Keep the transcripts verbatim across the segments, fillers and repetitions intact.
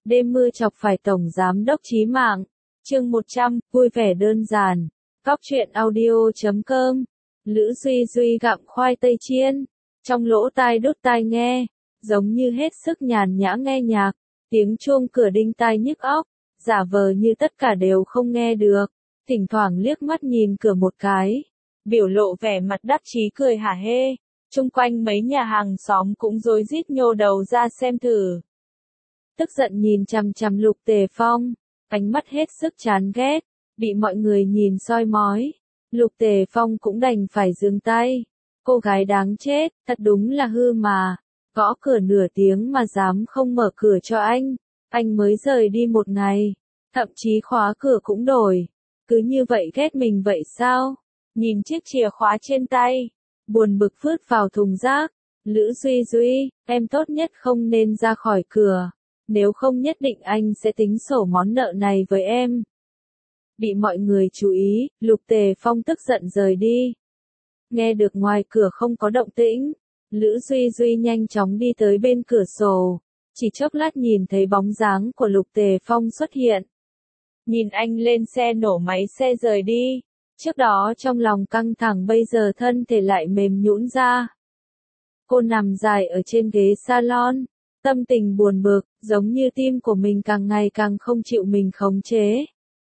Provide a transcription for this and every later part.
Đêm mưa chọc phải Tổng Giám đốc chí mạng. Chương một trăm, vui vẻ đơn giản. Cóc truyện audio chấm com. Lữ Duy Duy gặm khoai tây chiên. Trong lỗ tai đút tai nghe. Giống như hết sức nhàn nhã nghe nhạc. Tiếng chuông cửa đinh tai nhức óc. Giả vờ như tất cả đều không nghe được. Thỉnh thoảng liếc mắt nhìn cửa một cái. Biểu lộ vẻ mặt đắc chí cười hả hê. Chung quanh mấy nhà hàng xóm cũng rối rít nhô đầu ra xem thử. Tức giận nhìn chằm chằm Lục Tề Phong, ánh mắt hết sức chán ghét, bị mọi người nhìn soi mói. Lục Tề Phong cũng đành phải dừng tay. Cô gái đáng chết, thật đúng là hư mà. Gõ cửa nửa tiếng mà dám không mở cửa cho anh. Anh mới rời đi một ngày, thậm chí khóa cửa cũng đổi. Cứ như vậy ghét mình vậy sao? Nhìn chiếc chìa khóa trên tay, buồn bực vứt vào thùng rác. Lữ Duy Duy, em tốt nhất không nên ra khỏi cửa. Nếu không nhất định anh sẽ tính sổ món nợ này với em. Bị mọi người chú ý, Lục Tề Phong tức giận rời đi. Nghe được ngoài cửa không có động tĩnh, Lữ Duy Duy nhanh chóng đi tới bên cửa sổ. Chỉ chốc lát nhìn thấy bóng dáng của Lục Tề Phong xuất hiện. Nhìn anh lên xe nổ máy xe rời đi. Trước đó trong lòng căng thẳng bây giờ thân thể lại mềm nhũn ra. Cô nằm dài ở trên ghế salon. Tâm tình buồn bực, giống như tim của mình càng ngày càng không chịu mình khống chế.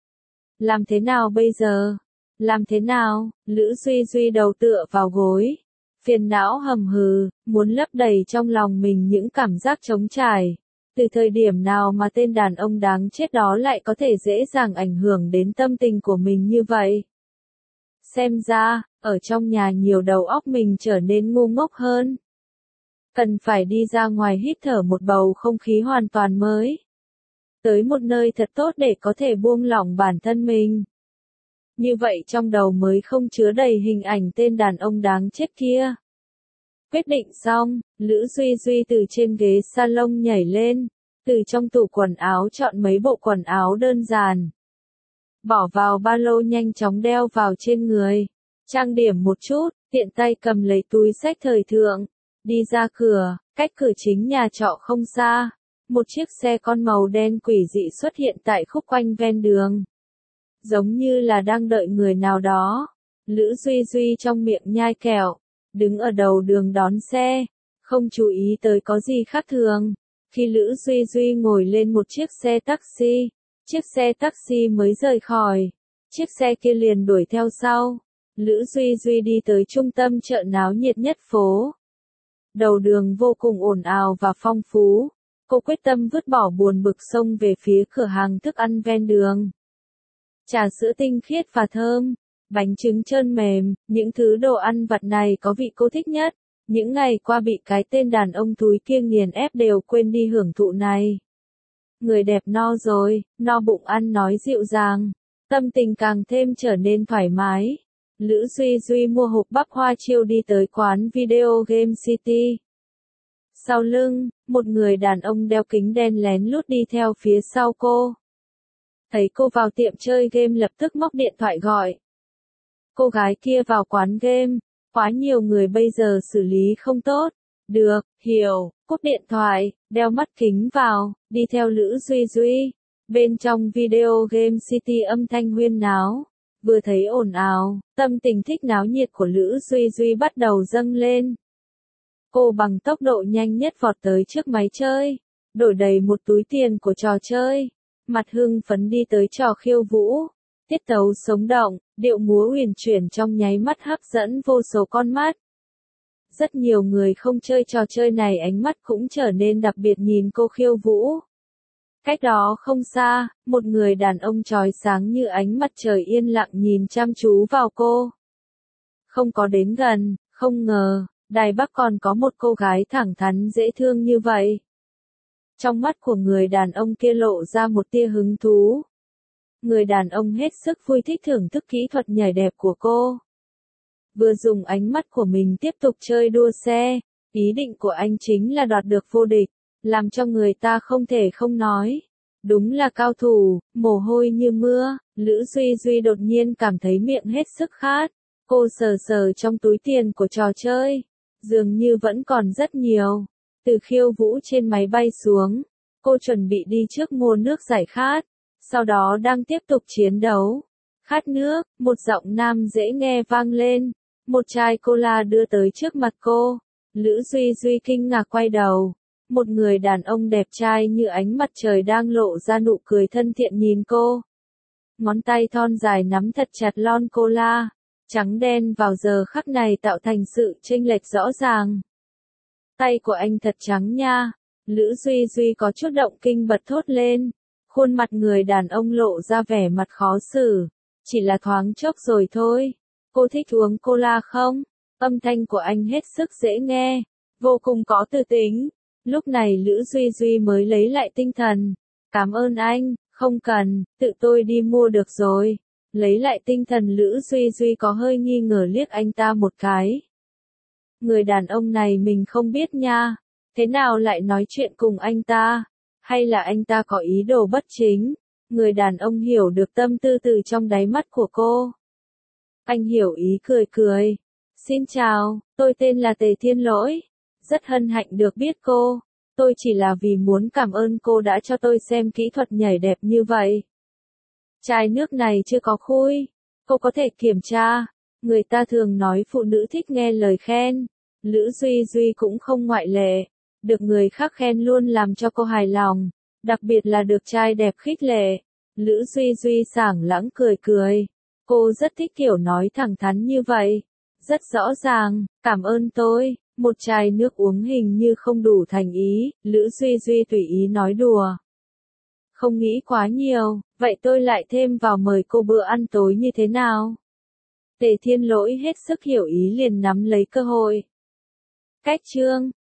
Làm thế nào bây giờ? Làm thế nào? Lữ Duy Duy đầu tựa vào gối. Phiền não hầm hừ, muốn lấp đầy trong lòng mình những cảm giác trống trải. Từ thời điểm nào mà tên đàn ông đáng chết đó lại có thể dễ dàng ảnh hưởng đến tâm tình của mình như vậy? Xem ra, ở trong nhà nhiều đầu óc mình trở nên ngu ngốc hơn. Cần phải đi ra ngoài hít thở một bầu không khí hoàn toàn mới. Tới một nơi thật tốt để có thể buông lỏng bản thân mình. Như vậy trong đầu mới không chứa đầy hình ảnh tên đàn ông đáng chết kia. Quyết định xong, Lữ Duy Duy từ trên ghế salon nhảy lên, từ trong tủ quần áo chọn mấy bộ quần áo đơn giản. Bỏ vào ba lô nhanh chóng đeo vào trên người. Trang điểm một chút, tiện tay cầm lấy túi xách thời thượng. Đi ra cửa, cách cửa chính nhà trọ không xa. Một chiếc xe con màu đen quỷ dị xuất hiện tại khúc quanh ven đường. Giống như là đang đợi người nào đó. Lữ Duy Duy trong miệng nhai kẹo, đứng ở đầu đường đón xe, không chú ý tới có gì khác thường. Khi Lữ Duy Duy ngồi lên một chiếc xe taxi, chiếc xe taxi mới rời khỏi, chiếc xe kia liền đuổi theo sau. Lữ Duy Duy đi tới trung tâm chợ náo nhiệt nhất phố. Đầu đường vô cùng ồn ào và phong phú. Cô quyết tâm vứt bỏ buồn bực xông về phía cửa hàng thức ăn ven đường. Trà sữa tinh khiết và thơm, bánh trứng trơn mềm, những thứ đồ ăn vặt này có vị cô thích nhất. Những ngày qua bị cái tên đàn ông thúi kia nghiền ép đều quên đi hưởng thụ này. Người đẹp no rồi, no bụng ăn nói dịu dàng, tâm tình càng thêm trở nên thoải mái. Lữ Duy Duy mua hộp bắp hoa chiêu đi tới quán Video Game City. Sau lưng, một người đàn ông đeo kính đen lén lút đi theo phía sau cô. Thấy cô vào tiệm chơi game lập tức móc điện thoại gọi. Cô gái kia vào quán game, quá nhiều người bây giờ xử lý không tốt. Được, hiểu, cúp điện thoại, đeo mắt kính vào, đi theo Lữ Duy Duy. Bên trong Video Game City âm thanh huyên náo. Vừa thấy ồn ào, tâm tình thích náo nhiệt của Lữ Duy Duy bắt đầu dâng lên. Cô bằng tốc độ nhanh nhất vọt tới trước máy chơi, đổi đầy một túi tiền của trò chơi, mặt hưng phấn đi tới trò khiêu vũ. Tiết tấu sống động, điệu múa huyền chuyển trong nháy mắt hấp dẫn vô số con mắt. Rất nhiều người không chơi trò chơi này ánh mắt cũng trở nên đặc biệt nhìn cô khiêu vũ. Cách đó không xa, một người đàn ông chói sáng như ánh mặt trời yên lặng nhìn chăm chú vào cô. Không có đến gần, không ngờ, Đài Bắc còn có một cô gái thẳng thắn dễ thương như vậy. Trong mắt của người đàn ông kia lộ ra một tia hứng thú. Người đàn ông hết sức vui thích thưởng thức kỹ thuật nhảy đẹp của cô. Vừa dùng ánh mắt của mình tiếp tục chơi đua xe, ý định của anh chính là đoạt được vô địch, làm cho người ta không thể không nói. Đúng là cao thủ, mồ hôi như mưa. Lữ Duy Duy đột nhiên cảm thấy miệng hết sức khát. Cô sờ sờ trong túi tiền của trò chơi. Dường như vẫn còn rất nhiều. Từ khiêu vũ trên máy bay xuống, Cô chuẩn bị đi trước mua nước giải khát, sau đó đang tiếp tục chiến đấu. Khát nước, một giọng nam dễ nghe vang lên, một chai cola đưa tới trước mặt cô. Lữ Duy Duy kinh ngạc quay đầu, một người đàn ông đẹp trai như ánh mặt trời đang lộ ra nụ cười thân thiện nhìn cô. Ngón tay thon dài nắm thật chặt lon cola, trắng đen vào giờ khắc này tạo thành sự chênh lệch rõ ràng. Tay của anh thật trắng nha, Lữ Duy Duy có chút động kinh bật thốt lên, khuôn mặt người đàn ông lộ ra vẻ mặt khó xử, chỉ là thoáng chốc rồi thôi. Cô thích uống cola không? Âm thanh của anh hết sức dễ nghe, vô cùng có tư tính. Lúc này Lữ Duy Duy mới lấy lại tinh thần. Cảm ơn anh, không cần, tự tôi đi mua được rồi. Lấy lại tinh thần Lữ Duy Duy có hơi nghi ngờ liếc anh ta một cái. Người đàn ông này mình không biết nha, thế nào lại nói chuyện cùng anh ta? Hay là anh ta có ý đồ bất chính? Người đàn ông hiểu được tâm tư từ trong đáy mắt của cô. Anh hiểu ý cười cười. Xin chào, tôi tên là Tề Thiên Lỗi. Rất hân hạnh được biết cô. Tôi chỉ là vì muốn cảm ơn cô đã cho tôi xem kỹ thuật nhảy đẹp như vậy. Chai nước này chưa có khui. Cô có thể kiểm tra. Người ta thường nói phụ nữ thích nghe lời khen. Lữ Duy Duy cũng không ngoại lệ. Được người khác khen luôn làm cho cô hài lòng. Đặc biệt là được trai đẹp khích lệ. Lữ Duy Duy sảng lãng cười cười. Cô rất thích kiểu nói thẳng thắn như vậy. Rất rõ ràng, cảm ơn tôi. Một chai nước uống hình như không đủ thành ý, Lữ Duy Duy tùy ý nói đùa. Không nghĩ quá nhiều, vậy tôi lại thêm vào mời cô bữa ăn tối như thế nào? Tề Thiên Lỗi hết sức hiểu ý liền nắm lấy cơ hội. Cách chương